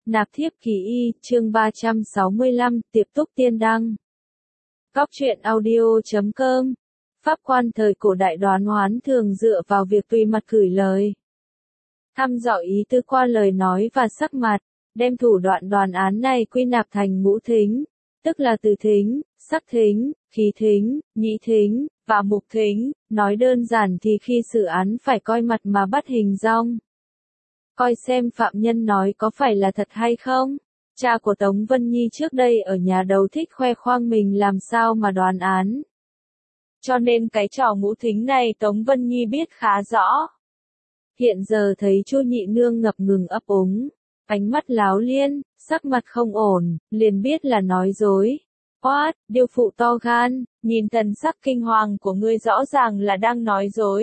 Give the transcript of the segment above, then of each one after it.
Nạp thiếp kỳ y, chương 365, tiếp tục tiên đăng. Góc truyện audio.com. Pháp quan thời cổ đại đoán oán thường dựa vào việc tùy mặt gửi lời. Thăm dò ý tứ qua lời nói và sắc mặt, đem thủ đoạn đoán án này quy nạp thành ngũ thính, tức là từ thính, sắc thính, khí thính, nhĩ thính, và mục thính. Nói đơn giản thì khi xử án phải coi mặt mà bắt hình dong. Coi xem phạm nhân nói có phải là thật hay không. Cha của Tống Vân Nhi trước đây ở nhà đầu thích khoe khoang mình làm sao mà đoán án. Cho nên cái trò ngũ thính này Tống Vân Nhi biết khá rõ. Hiện giờ thấy Chu nhị nương ngập ngừng ấp úng, ánh mắt láo liên, sắc mặt không ổn, liền biết là nói dối. Oát, điêu phụ to gan, nhìn thần sắc kinh hoàng của ngươi rõ ràng là đang nói dối.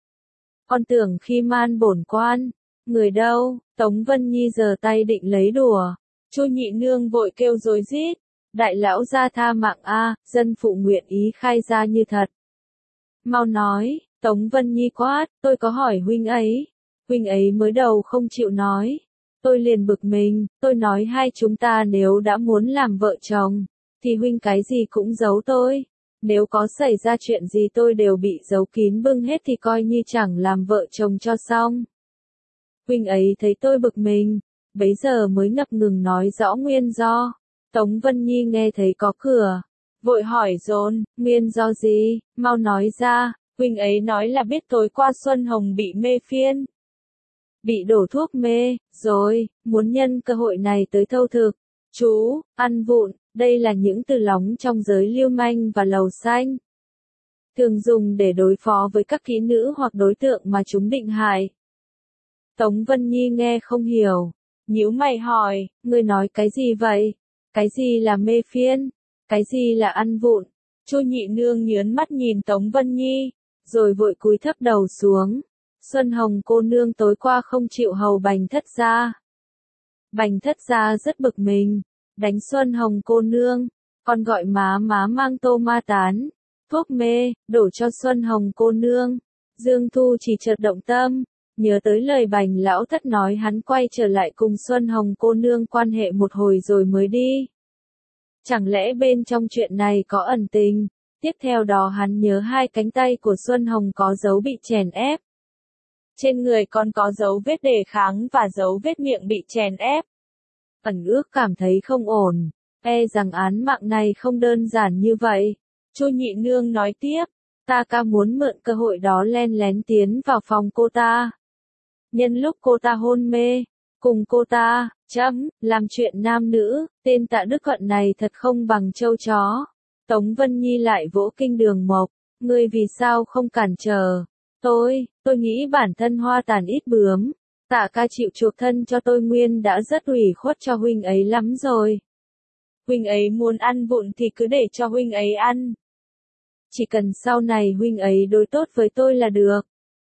Con tưởng khi man bổn quan. Người đâu? Tống Vân Nhi giơ tay định lấy đùa. Chu nhị nương vội kêu rối rít. Đại lão gia tha mạng a, dân phụ nguyện ý khai ra như thật. Mau nói, Tống Vân Nhi quát, tôi có hỏi huynh ấy. Huynh ấy mới đầu không chịu nói. Tôi liền bực mình, tôi nói hai chúng ta nếu đã muốn làm vợ chồng, thì huynh cái gì cũng giấu tôi. Nếu có xảy ra chuyện gì tôi đều bị giấu kín bưng hết thì coi như chẳng làm vợ chồng cho xong. Huynh ấy thấy tôi bực mình, bấy giờ mới ngập ngừng nói rõ nguyên do. Tống Vân Nhi nghe thấy có cửa, vội hỏi dồn, nguyên do gì, mau nói ra. Huynh ấy nói là biết tối qua Xuân Hồng bị mê phiên, bị đổ thuốc mê, rồi, muốn nhân cơ hội này tới thâu thực. Chú, ăn vụng, đây là những từ lóng trong giới lưu manh và lầu xanh. Thường dùng để đối phó với các kỹ nữ hoặc đối tượng mà chúng định hại. Tống Vân Nhi nghe không hiểu, nhíu mày hỏi, ngươi nói cái gì vậy? Cái gì là mê phiên? Cái gì là ăn vụng? Chu nhị nương nhớn mắt nhìn Tống Vân Nhi, rồi vội cúi thấp đầu xuống. Xuân Hồng cô nương tối qua không chịu hầu Bành thất gia. Bành thất gia rất bực mình, đánh Xuân Hồng cô nương, còn gọi má mang tô ma tán, thuốc mê, đổ cho Xuân Hồng cô nương. Dương Thu chỉ chợt động tâm. Nhớ tới lời Bành lão thất nói hắn quay trở lại cùng Xuân Hồng cô nương quan hệ một hồi rồi mới đi. Chẳng lẽ bên trong chuyện này có ẩn tình? Tiếp theo đó hắn nhớ hai cánh tay của Xuân Hồng có dấu bị chèn ép. Trên người còn có dấu vết đề kháng và dấu vết miệng bị chèn ép. Ẩn ước cảm thấy không ổn, e rằng án mạng này không đơn giản như vậy. Chu nhị nương nói tiếp, ta ca muốn mượn cơ hội đó len lén tiến vào phòng cô ta. Nhân lúc cô ta hôn mê, cùng cô ta, làm chuyện nam nữ, tên Tạ Đức Thuận này thật không bằng trâu chó. Tống Vân Nhi lại vỗ kinh Đường Mộc, ngươi vì sao không cản trở? Tôi nghĩ bản thân hoa tàn ít bướm, Tạ ca chịu chuộc thân cho tôi nguyên đã rất ủy khuất cho huynh ấy lắm rồi. Huynh ấy muốn ăn vụng thì cứ để cho huynh ấy ăn. Chỉ cần sau này huynh ấy đối tốt với tôi là được.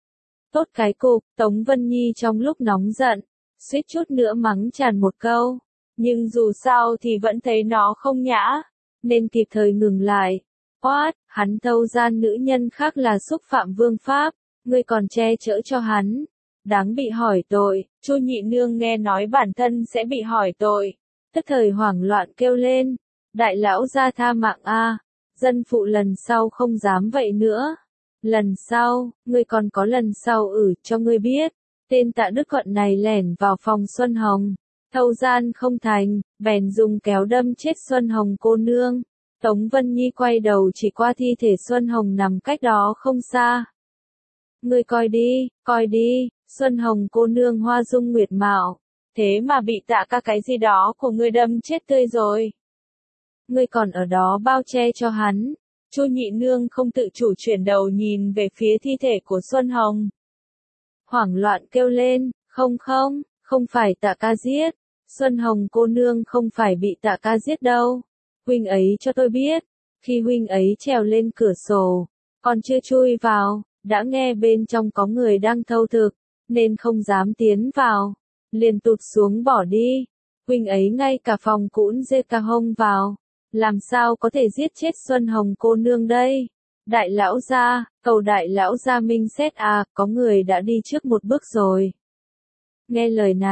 Tốt cái cục, Tống Vân Nhi trong lúc nóng giận, suýt chút nữa mắng tràn một câu, nhưng dù sao thì vẫn thấy nó không nhã, nên kịp thời ngừng lại. Oát, hắn thâu gian nữ nhân khác là xúc phạm vương pháp, ngươi còn che chở cho hắn, đáng bị hỏi tội. Chu nhị nương nghe nói bản thân sẽ bị hỏi tội, tức thời hoảng loạn kêu lên, đại lão gia tha mạng a, dân phụ lần sau không dám vậy nữa. Lần sau, ngươi còn có lần sau cho ngươi biết. Tên Tạ Đức Thuận này lẻn vào phòng Xuân Hồng, thâu gian không thành, bèn dùng kéo đâm chết Xuân Hồng cô nương. Tống Vân Nhi quay đầu chỉ qua thi thể Xuân Hồng nằm cách đó không xa. Ngươi coi đi, Xuân Hồng cô nương hoa dung nguyệt mạo, thế mà bị Tạ ca cái gì đó của ngươi đâm chết tươi rồi. Ngươi còn ở đó bao che cho hắn. Chu nhị nương không tự chủ chuyển đầu nhìn về phía thi thể của Xuân Hồng. Hoảng loạn kêu lên, không phải Tạ ca giết. Xuân Hồng cô nương không phải bị Tạ ca giết đâu. Huynh ấy cho tôi biết, khi huynh ấy trèo lên cửa sổ, còn chưa chui vào, đã nghe bên trong có người đang thâu thực, nên không dám tiến vào, liền tụt xuống bỏ đi. Huynh ấy ngay cả phòng cũng dê ca hông vào. Làm sao có thể giết chết Xuân Hồng cô nương đây? Đại lão gia, cầu đại lão gia minh xét à, có người đã đi trước một bước rồi. Nghe lời này,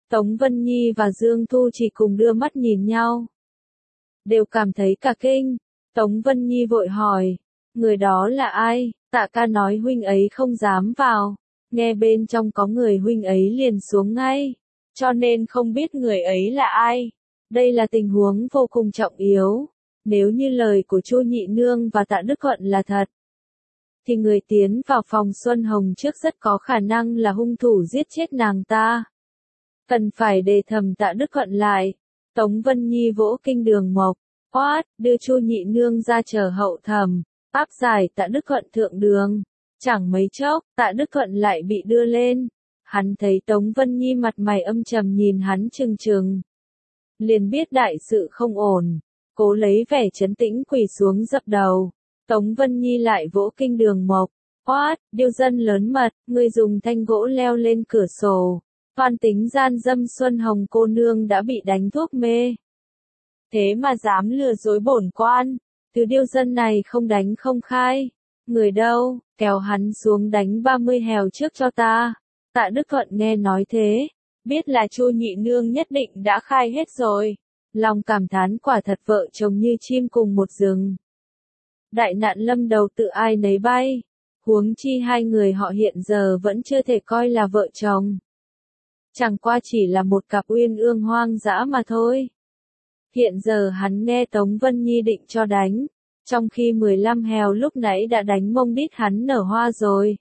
Tống Vân Nhi và Dương Thu chỉ cùng đưa mắt nhìn nhau. Đều cảm thấy cả kinh. Tống Vân Nhi vội hỏi. Người đó là ai? Tạ ca nói huynh ấy không dám vào. Nghe bên trong có người huynh ấy liền xuống ngay. Cho nên không biết người ấy là ai. Đây là tình huống vô cùng trọng yếu. Nếu như lời của Chu Nhị Nương và Tạ Đức Thuận là thật, thì người tiến vào phòng Xuân Hồng trước rất có khả năng là hung thủ giết chết nàng ta. Cần phải đề thầm Tạ Đức Thuận lại. Tống Vân Nhi vỗ kinh đường mộc, quát, đưa Chu Nhị Nương ra chờ hậu thẩm, áp giải Tạ Đức Thuận thượng đường. Chẳng mấy chốc, Tạ Đức Thuận lại bị đưa lên. Hắn thấy Tống Vân Nhi mặt mày âm trầm nhìn hắn trừng trừng. Liền biết đại sự không ổn, cố lấy vẻ trấn tĩnh quỳ xuống dập đầu. Tống Vân Nhi lại vỗ kinh đường mộc, quát, điêu dân lớn mật, ngươi dùng thanh gỗ leo lên cửa sổ. Toan tính gian dâm Xuân Hồng cô nương đã bị đánh thuốc mê. Thế mà dám lừa dối bổn quan, thứ điêu dân này không đánh không khai. Người đâu, kéo hắn xuống đánh 30 hèo trước cho ta. Tạ Đức Thuận nghe nói thế, biết là Chu Nhị Nương nhất định đã khai hết rồi. Lòng cảm thán quả thật vợ chồng như chim cùng một rừng. Đại nạn lâm đầu tự ai nấy bay, huống chi hai người họ hiện giờ vẫn chưa thể coi là vợ chồng. Chẳng qua chỉ là một cặp uyên ương hoang dã mà thôi. Hiện giờ hắn nghe Tống Vân Nhi định cho đánh, trong khi 15 hèo lúc nãy đã đánh mông đít hắn nở hoa rồi.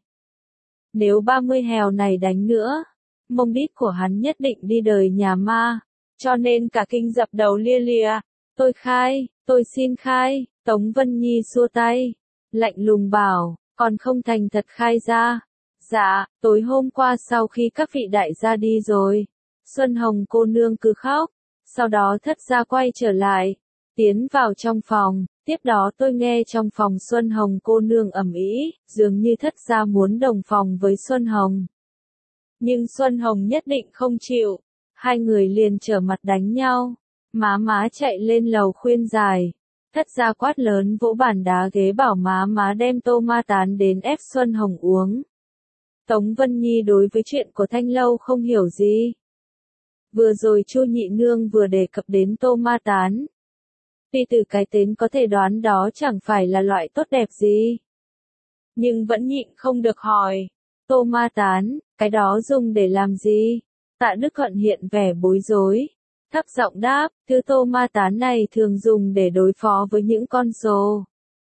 Nếu 30 hèo này đánh nữa, mông đít của hắn nhất định đi đời nhà ma, cho nên cả kinh dập đầu lia lịa. Tôi khai, tôi xin khai. Tống Vân Nhi xua tay, lạnh lùng bảo, còn không thành thật khai ra. Dạ, tối hôm qua sau khi các vị đại gia đi rồi, Xuân Hồng cô nương cứ khóc, sau đó thất gia quay trở lại, tiến vào trong phòng, tiếp đó tôi nghe trong phòng Xuân Hồng cô nương ầm ĩ, dường như thất gia muốn đồng phòng với Xuân Hồng. Nhưng Xuân Hồng nhất định không chịu, hai người liền trở mặt đánh nhau, má chạy lên lầu khuyên giải. Thất gia quát lớn vỗ bàn đá ghế bảo má đem tô ma tán đến ép Xuân Hồng uống. Tống Vân Nhi đối với chuyện của Thanh Lâu không hiểu gì. Vừa rồi Chu Nhị Nương vừa đề cập đến tô ma tán. Tuy từ cái tên có thể đoán đó chẳng phải là loại tốt đẹp gì. Nhưng vẫn nhịn không được hỏi. Tô ma tán, cái đó dùng để làm gì? Tạ Đức Thuận hiện vẻ bối rối. Thấp giọng đáp, thứ tô ma tán này thường dùng để đối phó với những con sồ.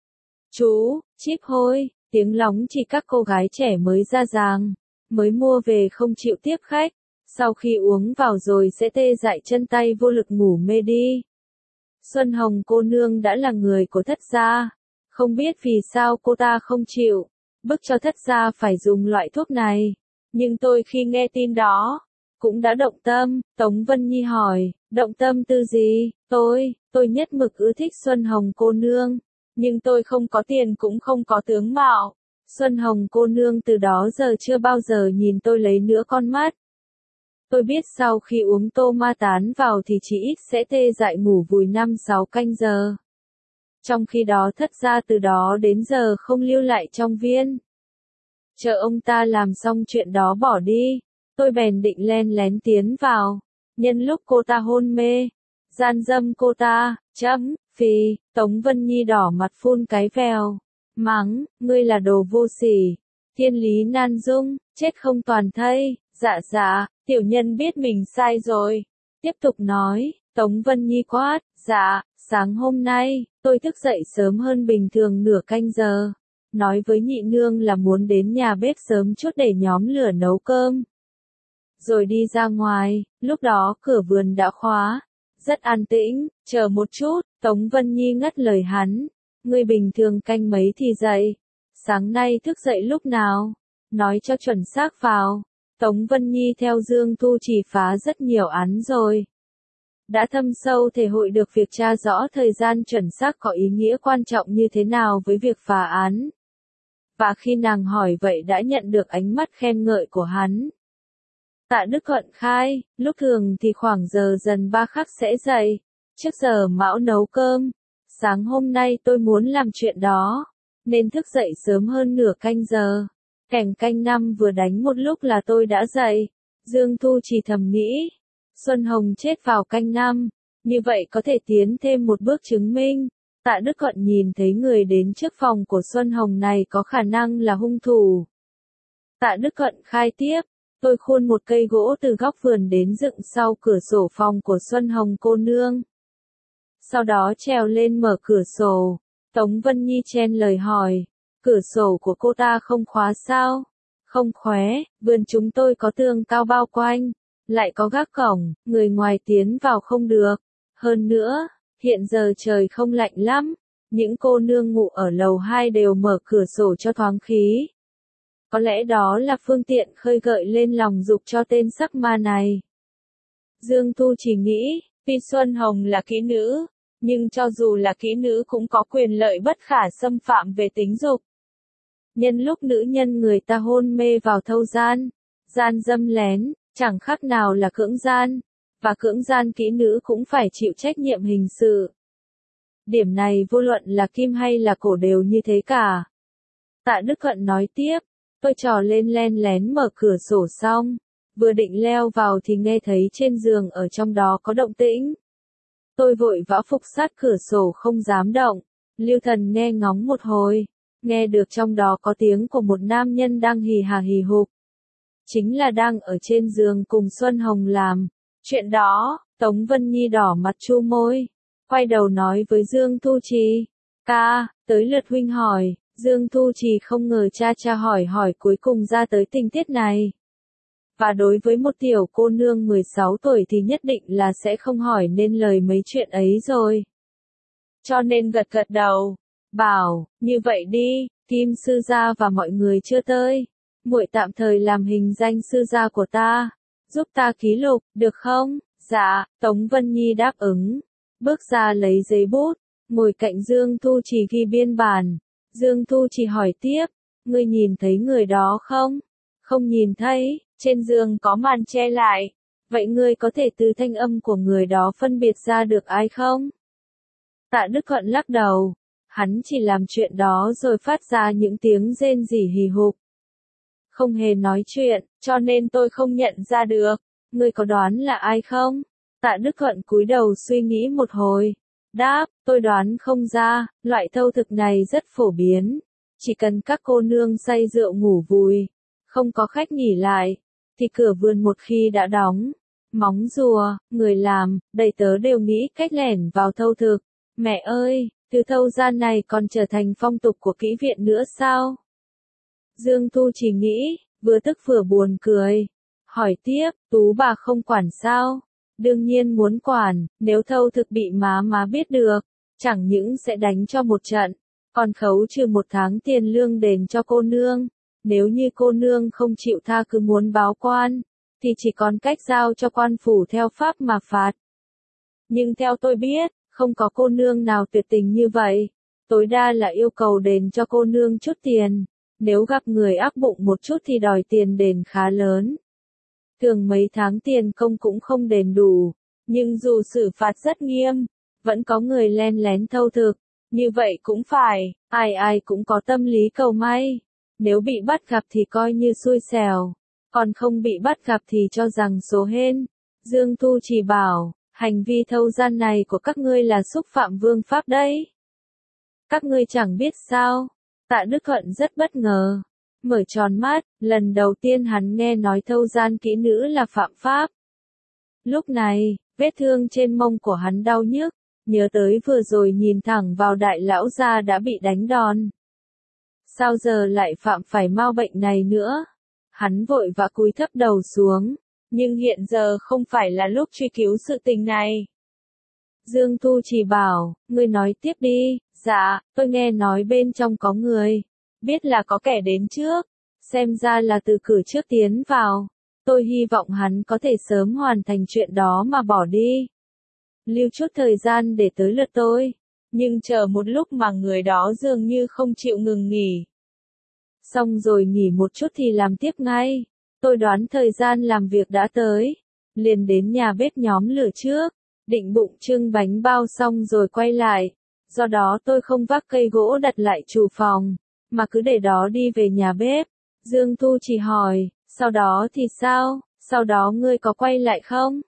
Chú, chíp hôi, tiếng lóng chỉ các cô gái trẻ mới ra giang, mới mua về không chịu tiếp khách, sau khi uống vào rồi sẽ tê dại chân tay vô lực ngủ mê đi. Xuân Hồng cô nương đã là người của thất gia, không biết vì sao cô ta không chịu, bức cho thất gia phải dùng loại thuốc này, nhưng tôi khi nghe tin đó, cũng đã động tâm. Tống Vân Nhi hỏi, động tâm tư gì? Tôi nhất mực ưa thích Xuân Hồng cô nương, nhưng tôi không có tiền cũng không có tướng mạo. Xuân Hồng cô nương từ đó giờ chưa bao giờ nhìn tôi lấy nữa con mắt. Tôi biết sau khi uống tô ma tán vào thì chỉ ít sẽ tê dại ngủ vùi 5-6 canh giờ. Trong khi đó thất gia từ đó đến giờ không lưu lại trong viên. Chờ ông ta làm xong chuyện đó bỏ đi. Tôi bèn định len lén tiến vào, nhân lúc cô ta hôn mê, gian dâm cô ta, phì. Tống Vân Nhi đỏ mặt phun cái vèo, mắng, ngươi là đồ vô sỉ, thiên lý nan dung, chết không toàn thây. Dạ, tiểu nhân biết mình sai rồi. Tiếp tục nói, Tống Vân Nhi quát, dạ, sáng hôm nay, tôi thức dậy sớm hơn bình thường nửa canh giờ, nói với nhị nương là muốn đến nhà bếp sớm chút để nhóm lửa nấu cơm. Rồi đi ra ngoài, lúc đó cửa vườn đã khóa, rất an tĩnh. Chờ một chút, Tống Vân Nhi ngắt lời hắn, ngươi bình thường canh mấy thì dậy, sáng nay thức dậy lúc nào, nói cho chuẩn xác vào. Tống Vân Nhi theo Dương Thu chỉ phá rất nhiều án rồi, đã thâm sâu thể hội được việc tra rõ thời gian chuẩn xác có ý nghĩa quan trọng như thế nào với việc phá án. Và khi nàng hỏi vậy đã nhận được ánh mắt khen ngợi của hắn. Tạ Đức Thuận khai, lúc thường thì khoảng giờ dần 3 khắc sẽ dậy, trước giờ Mão nấu cơm. Sáng hôm nay tôi muốn làm chuyện đó, nên thức dậy sớm hơn nửa canh giờ. Kẻng canh 5 vừa đánh một lúc là tôi đã dậy. Dương Thu chỉ thầm nghĩ, Xuân Hồng chết vào canh năm, như vậy có thể tiến thêm một bước chứng minh. Tạ Đức Thuận nhìn thấy người đến trước phòng của Xuân Hồng này có khả năng là hung thủ. Tạ Đức Thuận khai tiếp, tôi khuôn một cây gỗ từ góc vườn đến dựng sau cửa sổ phòng của Xuân Hồng cô nương. Sau đó trèo lên mở cửa sổ. Tống Vân Nhi chen lời hỏi, cửa sổ của cô ta không khóa sao? Không khóe, vườn chúng tôi có tường cao bao quanh, lại có gác cổng, người ngoài tiến vào không được. Hơn nữa, hiện giờ trời không lạnh lắm, những cô nương ngủ ở lầu 2 đều mở cửa sổ cho thoáng khí. Có lẽ đó là phương tiện khơi gợi lên lòng dục cho tên sắc ma này. Dương Thu chỉ nghĩ, tuy Xuân Hồng là kỹ nữ, nhưng cho dù là kỹ nữ cũng có quyền lợi bất khả xâm phạm về tính dục. Nhân lúc nữ nhân người ta hôn mê vào thâu gian, gian dâm lén, chẳng khác nào là cưỡng gian, và cưỡng gian kỹ nữ cũng phải chịu trách nhiệm hình sự. Điểm này vô luận là kim hay là cổ đều như thế cả. Tạ Đức Thuận nói tiếp, tôi trò lên len lén mở cửa sổ xong, vừa định leo vào thì nghe thấy trên giường ở trong đó có động tĩnh. Tôi vội vã phục sát cửa sổ không dám động, Lưu Thần nghe ngóng một hồi, nghe được trong đó có tiếng của một nam nhân đang hì hà hì hục. Chính là đang ở trên giường cùng Xuân Hồng làm. Chuyện đó, Tống Vân Nhi đỏ mặt chu môi, quay đầu nói với Dương Thu Trì, ca, tới lượt huynh hỏi. Dương Thu Trì không ngờ cha hỏi cuối cùng ra tới tình tiết này. Và đối với một tiểu cô nương 16 tuổi thì nhất định là sẽ không hỏi nên lời mấy chuyện ấy rồi. Cho nên gật đầu, bảo, như vậy đi, Kim sư gia và mọi người chưa tới. Muội tạm thời làm hình danh sư gia của ta, giúp ta ký lục, được không? Dạ, Tống Vân Nhi đáp ứng. Bước ra lấy giấy bút, ngồi cạnh Dương Thu Trì ghi biên bản. Dương Thu Trì hỏi tiếp, ngươi nhìn thấy người đó không? Không nhìn thấy, trên giường có màn che lại. Vậy ngươi có thể từ thanh âm của người đó phân biệt ra được ai không? Tạ Đức Thuận lắc đầu, hắn chỉ làm chuyện đó rồi phát ra những tiếng rên rỉ hì hục. Không hề nói chuyện, cho nên tôi không nhận ra được. Ngươi có đoán là ai không? Tạ Đức Thuận cúi đầu suy nghĩ một hồi. Đáp, tôi đoán không ra, loại thâu thực này rất phổ biến. Chỉ cần các cô nương say rượu ngủ vùi, không có khách nghỉ lại, thì cửa vườn một khi đã đóng, móng rùa, người làm, đầy tớ đều nghĩ cách lẻn vào thâu thực. Mẹ ơi, từ thâu gian này còn trở thành phong tục của kỹ viện nữa sao? Dương Thu chỉ nghĩ, vừa tức vừa buồn cười. Hỏi tiếp, Tú bà không quản sao? Đương nhiên muốn quản, nếu thâu thực bị má biết được, chẳng những sẽ đánh cho một trận, còn khấu trừ 1 tháng tiền lương đền cho cô nương. Nếu như cô nương không chịu tha cứ muốn báo quan, thì chỉ còn cách giao cho quan phủ theo pháp mà phạt. Nhưng theo tôi biết, không có cô nương nào tuyệt tình như vậy. Tối đa là yêu cầu đền cho cô nương chút tiền. Nếu gặp người ác bụng một chút thì đòi tiền đền khá lớn. Thường mấy tháng tiền công cũng không đền đủ. Nhưng dù xử phạt rất nghiêm, vẫn có người len lén thâu thực. Như vậy cũng phải, ai cũng có tâm lý cầu may. Nếu bị bắt gặp thì coi như xui xẻo. Còn không bị bắt gặp thì cho rằng số hên. Dương Thu chỉ bảo, hành vi thâu gian này của các ngươi là xúc phạm vương pháp đấy. Các ngươi chẳng biết sao? Tạ Đức Thuận rất bất ngờ. Mở tròn mắt, lần đầu tiên hắn nghe nói thâu gian kỹ nữ là phạm pháp. Lúc này, vết thương trên mông của hắn đau nhức, nhớ tới vừa rồi nhìn thẳng vào đại lão gia đã bị đánh đòn. Sao giờ lại phạm phải mau bệnh này nữa? Hắn vội vã cúi thấp đầu xuống, nhưng hiện giờ không phải là lúc truy cứu sự tình này. Dương Thu chỉ bảo, ngươi nói tiếp đi. Dạ, tôi nghe nói bên trong có người, biết là có kẻ đến trước, xem ra là từ cửa trước tiến vào. Tôi hy vọng hắn có thể sớm hoàn thành chuyện đó mà bỏ đi. Lưu chút thời gian để tới lượt tôi. Nhưng chờ một lúc mà người đó dường như không chịu ngừng nghỉ. Xong rồi nghỉ một chút thì làm tiếp ngay. Tôi đoán thời gian làm việc đã tới. Liền đến nhà bếp nhóm lửa trước, định bụng trưng bánh bao xong rồi quay lại. Do đó tôi không vác cây gỗ đặt lại chủ phòng, mà cứ để đó đi về nhà bếp. Dương Thu chỉ hỏi, sau đó thì sao? Sau đó ngươi có quay lại không?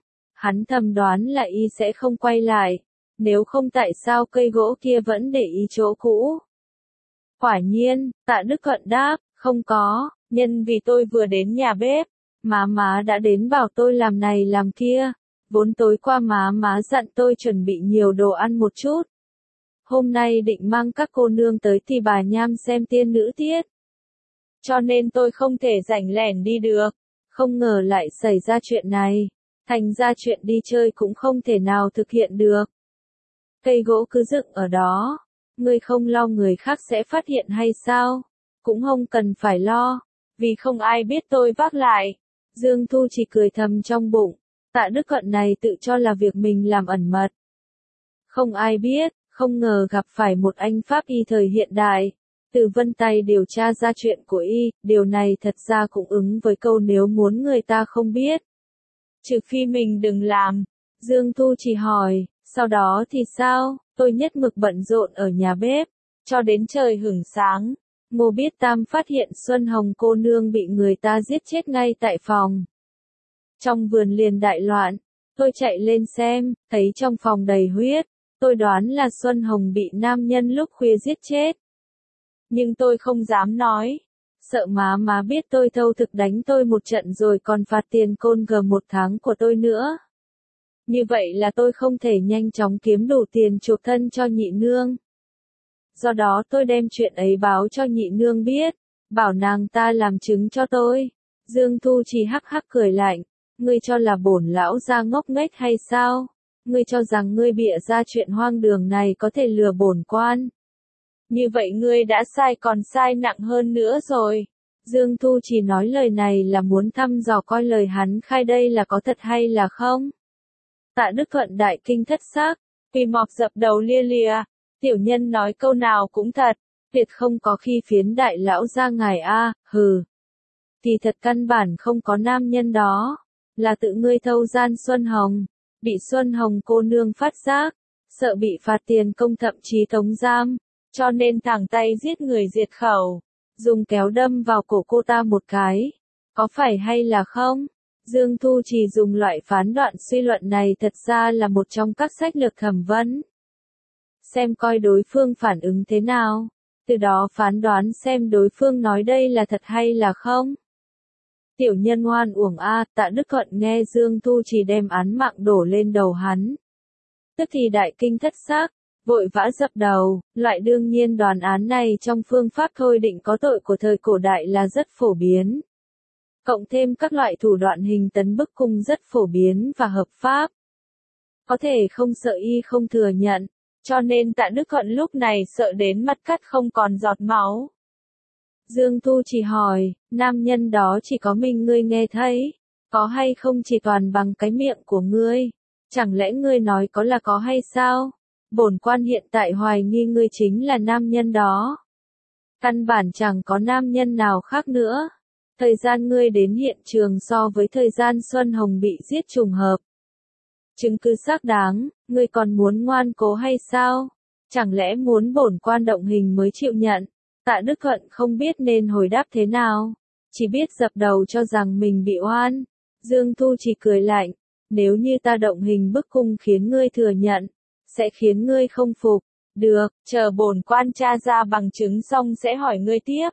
Hắn thầm đoán là y sẽ không quay lại, nếu không tại sao cây gỗ kia vẫn để y chỗ cũ. Quả nhiên, Tạ Đức Cận đáp, không có, nhân vì tôi vừa đến nhà bếp, má đã đến bảo tôi làm này làm kia, vốn tối qua má dặn tôi chuẩn bị nhiều đồ ăn một chút. Hôm nay định mang các cô nương tới thì bà Nham xem tiên nữ tiết. Cho nên tôi không thể rảnh lẻn đi được, không ngờ lại xảy ra chuyện này, thành ra chuyện đi chơi cũng không thể nào thực hiện được. Cây gỗ cứ dựng ở đó, ngươi không lo người khác sẽ phát hiện hay sao? Cũng không cần phải lo, vì không ai biết tôi vác lại. Dương Thu chỉ cười thầm trong bụng, Tạ Đức Cận này tự cho là việc mình làm ẩn mật. Không ai biết, không ngờ gặp phải một anh pháp y thời hiện đại. Từ vân tay điều tra ra chuyện của y, điều này thật ra cũng ứng với câu nếu muốn người ta không biết. Trừ phi mình đừng làm. Dương Thu chỉ hỏi, sau đó thì sao? Tôi nhất mực bận rộn ở nhà bếp, cho đến trời hửng sáng. Ngô Biết Tam phát hiện Xuân Hồng cô nương bị người ta giết chết ngay tại phòng. Trong vườn liền đại loạn, tôi chạy lên xem, thấy trong phòng đầy huyết, tôi đoán là Xuân Hồng bị nam nhân lúc khuya giết chết. Nhưng tôi không dám nói, sợ má biết tôi thâu thực đánh tôi một trận rồi còn phạt tiền côn g 1 tháng của tôi nữa. Như vậy là tôi không thể nhanh chóng kiếm đủ tiền chuộc thân cho nhị nương. Do đó tôi đem chuyện ấy báo cho nhị nương biết, bảo nàng ta làm chứng cho tôi. Dương Thu chỉ hắc hắc cười lạnh, ngươi cho là bổn lão gia ngốc nghếch hay sao? Ngươi cho rằng ngươi bịa ra chuyện hoang đường này có thể lừa bổn quan. Như vậy ngươi đã sai còn sai nặng hơn nữa rồi. Dương Thu chỉ nói lời này là muốn thăm dò coi lời hắn khai đây là có thật hay là không. Tạ Đức Thuận đại kinh thất xác, vì mọc dập đầu lia lịa, tiểu nhân nói câu nào cũng thật, tuyệt không có khi phiến đại lão gia ngài a, hừ. Thì thật căn bản không có nam nhân đó, là tự ngươi thâu gian Xuân Hồng, bị Xuân Hồng cô nương phát giác, sợ bị phạt tiền công thậm chí tống giam, cho nên thẳng tay giết người diệt khẩu, dùng kéo đâm vào cổ cô ta một cái, có phải hay là không? Dương Thu chỉ dùng loại phán đoạn suy luận này thật ra là một trong các sách lược thẩm vấn. Xem coi đối phương phản ứng thế nào, từ đó phán đoán xem đối phương nói đây là thật hay là không. Tiểu nhân ngoan uổng a, Tạ Đức Thuận nghe Dương Thu chỉ đem án mạng đổ lên đầu hắn. Tức thì đại kinh thất xác, vội vã dập đầu, loại đương nhiên đoán án này trong phương pháp thôi định có tội của thời cổ đại là rất phổ biến. Cộng thêm các loại thủ đoạn hình tấn bức cung rất phổ biến và hợp pháp. Có thể không sợ y không thừa nhận, cho nên Tạ Đức Thuận lúc này sợ đến mắt cắt không còn giọt máu. Dương Thu chỉ hỏi, nam nhân đó chỉ có mình ngươi nghe thấy, có hay không chỉ toàn bằng cái miệng của ngươi, chẳng lẽ ngươi nói có là có hay sao? Bổn quan hiện tại hoài nghi ngươi chính là nam nhân đó. Căn bản chẳng có nam nhân nào khác nữa. Thời gian ngươi đến hiện trường so với thời gian Xuân Hồng bị giết trùng hợp. Chứng cứ xác đáng, ngươi còn muốn ngoan cố hay sao? Chẳng lẽ muốn bổn quan động hình mới chịu nhận? Tạ Đức Thuận không biết nên hồi đáp thế nào, chỉ biết dập đầu cho rằng mình bị oan. Dương Thu chỉ cười lạnh, nếu như ta động hình bức cung khiến ngươi thừa nhận, sẽ khiến ngươi không phục. Được, chờ bổn quan tra ra bằng chứng xong sẽ hỏi ngươi tiếp.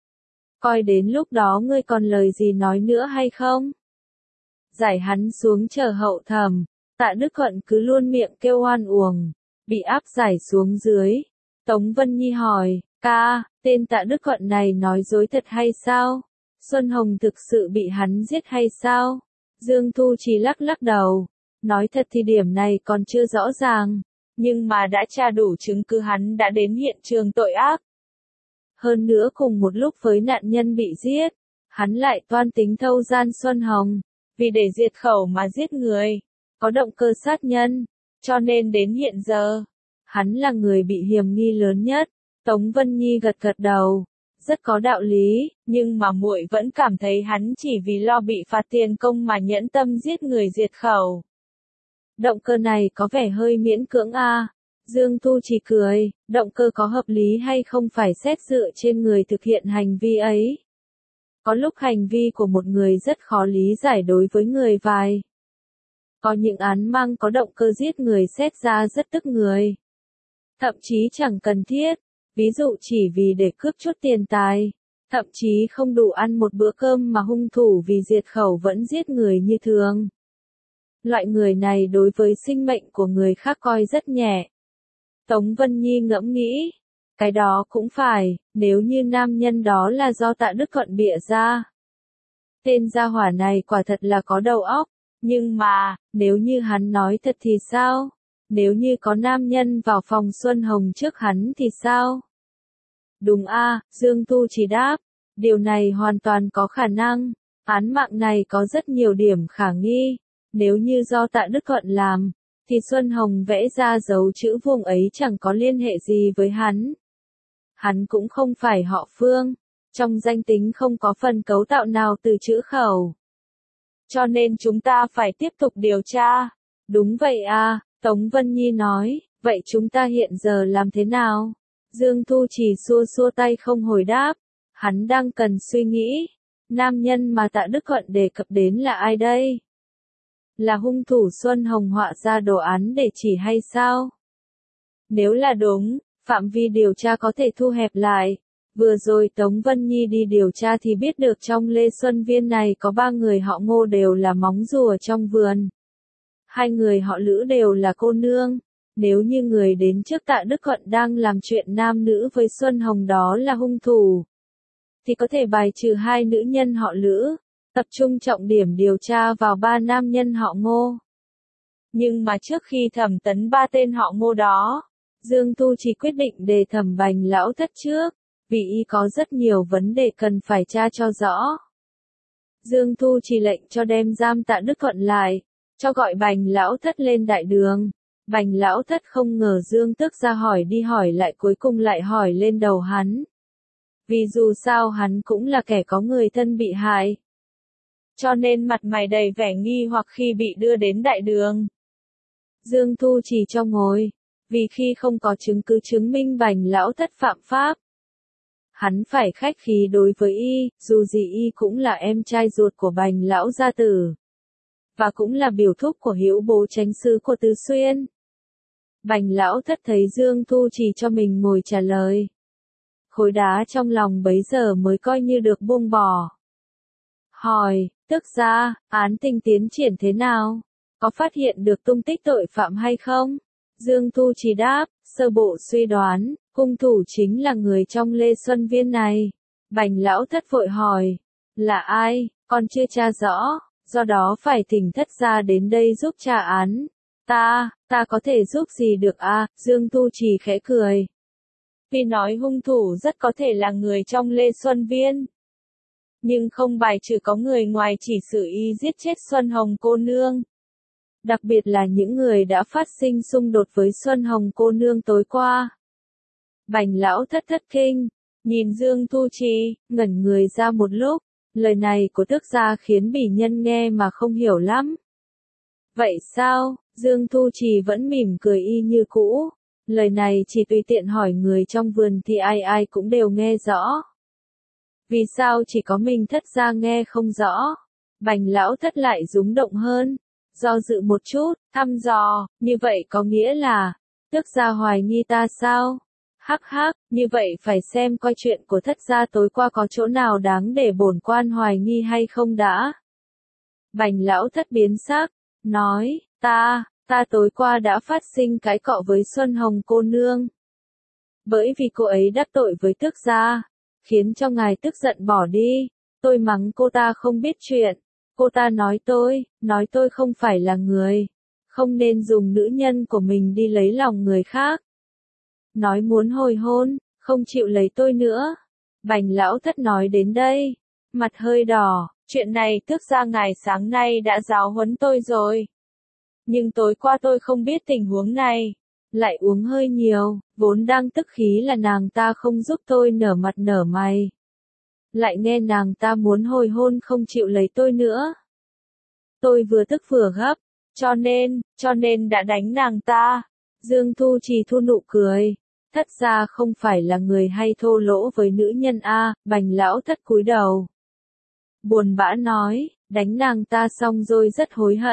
Coi đến lúc đó ngươi còn lời gì nói nữa hay không? Giải hắn xuống chờ hậu thẩm. Tạ Đức Thuận cứ luôn miệng kêu oan uổng, bị áp giải xuống dưới. Tống Vân Nhi hỏi, ca, tên Tạ Đức Thuận này nói dối thật hay sao? Xuân Hồng thực sự bị hắn giết hay sao? Dương Thu chỉ lắc đầu, nói thật thì điểm này còn chưa rõ ràng, nhưng mà đã tra đủ chứng cứ hắn đã đến hiện trường tội ác. Hơn nữa cùng một lúc với nạn nhân bị giết, hắn lại toan tính thâu gian Xuân Hồng, vì để diệt khẩu mà giết người, có động cơ sát nhân, cho nên đến hiện giờ, hắn là người bị hiểm nghi lớn nhất. Tống Vân Nhi gật đầu, rất có đạo lý, nhưng mà muội vẫn cảm thấy hắn chỉ vì lo bị phạt tiền công mà nhẫn tâm giết người diệt khẩu. Động cơ này có vẻ hơi miễn cưỡng a. Dương Thu chỉ cười, động cơ có hợp lý hay không phải xét dựa trên người thực hiện hành vi ấy. Có lúc hành vi của một người rất khó lý giải đối với người vài Có những án mang có động cơ giết người xét ra rất tức người. Thậm chí chẳng cần thiết, ví dụ chỉ vì để cướp chút tiền tài. Thậm chí không đủ ăn một bữa cơm mà hung thủ vì diệt khẩu vẫn giết người như thường. Loại người này đối với sinh mệnh của người khác coi rất nhẹ. Tống Vân Nhi ngẫm nghĩ, cái đó cũng phải, nếu như nam nhân đó là do Tạ Đức Thuận bịa ra. Tên gia hỏa này quả thật là có đầu óc, nhưng mà, nếu như hắn nói thật thì sao? Nếu như có nam nhân vào phòng Xuân Hồng trước hắn thì sao? Đúng a, Dương Tu chỉ đáp, điều này hoàn toàn có khả năng, án mạng này có rất nhiều điểm khả nghi, nếu như do Tạ Đức Thuận làm, thì Xuân Hồng vẽ ra dấu chữ vuông ấy chẳng có liên hệ gì với hắn. Hắn cũng không phải họ Phương, trong danh tính không có phần cấu tạo nào từ chữ khẩu. Cho nên chúng ta phải tiếp tục điều tra. Đúng vậy à, Tống Vân Nhi nói, vậy chúng ta hiện giờ làm thế nào? Dương Thu chỉ xua xua tay không hồi đáp, hắn đang cần suy nghĩ. Nam nhân mà Tạ Đức Thuận đề cập đến là ai đây? Là hung thủ Xuân Hồng họa ra đồ án để chỉ hay sao? Nếu là đúng, phạm vi điều tra có thể thu hẹp lại. Vừa rồi Tống Vân Nhi đi điều tra thì biết được trong Lê Xuân Viên này có 3 người họ Ngô đều là móng rùa trong vườn. 2 người họ Lữ đều là cô nương. Nếu như người đến trước Tạ Đức Thuận đang làm chuyện nam nữ với Xuân Hồng đó là hung thủ, thì có thể bài trừ 2 nữ nhân họ Lữ, tập trung trọng điểm điều tra vào 3 nam nhân họ Ngô. Nhưng mà trước khi thẩm tấn 3 tên họ Ngô đó, Dương Tu chỉ quyết định đề thẩm Bành Lão Thất trước, vì y có rất nhiều vấn đề cần phải tra cho rõ. Dương Tu chỉ lệnh cho đem giam Tạ Đức Thuận lại, cho gọi Bành Lão Thất lên đại đường. Bành Lão Thất không ngờ Dương Tước ra hỏi đi hỏi lại cuối cùng lại hỏi lên đầu hắn. Vì dù sao hắn cũng là kẻ có người thân bị hại. Cho nên mặt mày đầy vẻ nghi hoặc khi bị đưa đến đại đường. Dương Thu chỉ cho ngồi, vì khi không có chứng cứ chứng minh Bành Lão Thất phạm pháp. Hắn phải khách khí đối với y, dù gì y cũng là em trai ruột của Bành Lão gia tử. Và cũng là biểu thúc của Hữu Bố Chánh Sứ của Tứ Xuyên. Bành Lão Thất thấy Dương Thu chỉ cho mình ngồi trả lời. Khối đá trong lòng bấy giờ mới coi như được buông bỏ. Hỏi, tức ra, án tình tiến triển thế nào? Có phát hiện được tung tích tội phạm hay không? Dương Thu chỉ đáp, sơ bộ suy đoán, hung thủ chính là người trong Lê Xuân Viên này. Bành Lão Thất vội hỏi, là ai, còn chưa tra rõ, do đó phải thỉnh thất gia đến đây giúp tra án. Ta có thể giúp gì được à? Dương Tu chỉ khẽ cười. Vì nói hung thủ rất có thể là người trong Lê Xuân Viên. Nhưng không bài trừ có người ngoài chỉ xử y giết chết Xuân Hồng cô nương. Đặc biệt là những người đã phát sinh xung đột với Xuân Hồng cô nương tối qua. Bành Lão Thất thất kinh, nhìn Dương Tu Trì, ngẩn người ra một lúc, lời này của tước gia khiến bỉ nhân nghe mà không hiểu lắm. Vậy sao? Dương Thu Trì vẫn mỉm cười y như cũ, lời này chỉ tùy tiện hỏi người trong vườn thì ai ai cũng đều nghe rõ. Vì sao chỉ có mình thất gia nghe không rõ? Bành Lão Thất lại rúng động hơn, do dự một chút, thăm dò, như vậy có nghĩa là, tước gia hoài nghi ta sao? Hắc hắc, như vậy phải xem coi chuyện của thất gia tối qua có chỗ nào đáng để bổn quan hoài nghi hay không đã. Bành Lão Thất biến sắc, nói, ta tối qua đã phát sinh cãi cọ với Xuân Hồng cô nương. Bởi vì cô ấy đắc tội với tước gia, khiến cho ngài tức giận bỏ đi, tôi mắng cô ta không biết chuyện. Cô ta nói tôi không phải là người, không nên dùng nữ nhân của mình đi lấy lòng người khác. Nói muốn hồi hôn, không chịu lấy tôi nữa. Bành Lão Thất nói đến đây, mặt hơi đỏ, chuyện này tước gia ngài sáng nay đã giáo huấn tôi rồi. Nhưng tối qua tôi không biết tình huống này, lại uống hơi nhiều, vốn đang tức khí là nàng ta không giúp tôi nở mặt nở mày. Lại nghe nàng ta muốn hồi hôn không chịu lấy tôi nữa. Tôi vừa tức vừa gấp, cho nên đã đánh nàng ta. Dương Thu Trì thu nụ cười, thất gia không phải là người hay thô lỗ với nữ nhân a. Bành Lão Thất cúi đầu, buồn bã nói, đánh nàng ta xong rồi rất hối hận,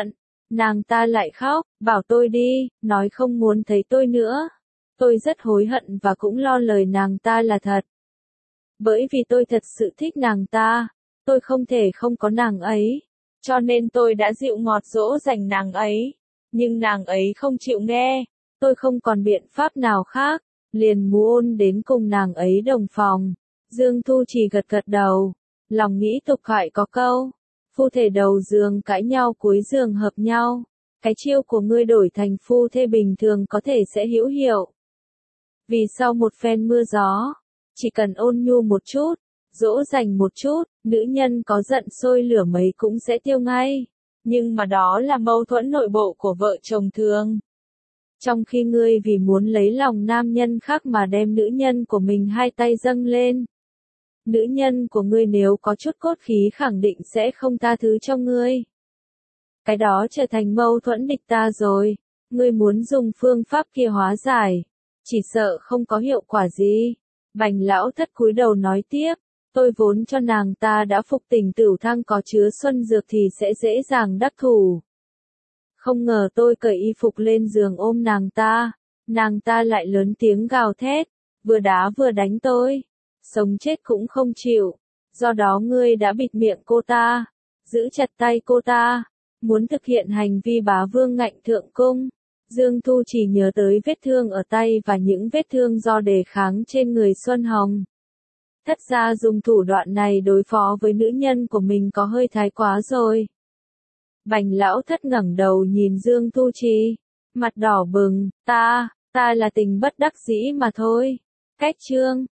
Nàng ta lại khóc, bảo tôi đi, nói không muốn thấy tôi nữa. Tôi rất hối hận và cũng lo lời nàng ta là thật. Bởi vì tôi thật sự thích nàng ta, tôi không thể không có nàng ấy. Cho nên tôi đã dịu ngọt dỗ dành nàng ấy. Nhưng nàng ấy không chịu nghe, tôi không còn biện pháp nào khác, liền muốn đến cùng nàng ấy đồng phòng. Dương Thu Trì gật gật đầu, lòng nghĩ tục thoại có câu, phu thê đầu giường cãi nhau cuối giường hợp nhau. Cái chiêu của ngươi đổi thành phu thê bình thường có thể sẽ hữu hiệu. Vì sau một phen mưa gió, chỉ cần ôn nhu một chút, dỗ dành một chút, nữ nhân có giận sôi lửa mấy cũng sẽ tiêu ngay. Nhưng mà đó là mâu thuẫn nội bộ của vợ chồng thường. Trong khi ngươi vì muốn lấy lòng nam nhân khác mà đem nữ nhân của mình hai tay dâng lên. Nữ nhân của ngươi nếu có chút cốt khí khẳng định sẽ không tha thứ cho ngươi. Cái đó trở thành mâu thuẫn địch ta rồi. Ngươi muốn dùng phương pháp kia hóa giải, chỉ sợ không có hiệu quả gì. Bành lão thất cúi đầu nói tiếp, tôi vốn cho nàng ta đã phục tình tửu thang có chứa xuân dược thì sẽ dễ dàng đắc thủ. Không ngờ tôi cởi y phục lên giường ôm nàng ta lại lớn tiếng gào thét, vừa đá vừa đánh tôi, sống chết cũng không chịu. Do đó ngươi đã bịt miệng cô ta, giữ chặt tay cô ta, muốn thực hiện hành vi bá vương ngạnh thượng cung. Dương Thu chỉ nhớ tới vết thương ở tay và những vết thương do đề kháng trên người Xuân Hồng. Thất gia dùng thủ đoạn này đối phó với nữ nhân của mình có hơi thái quá rồi. Bành lão thất ngẩng đầu nhìn Dương Thu Trì, mặt đỏ bừng, ta là tình bất đắc dĩ mà thôi. Cách chương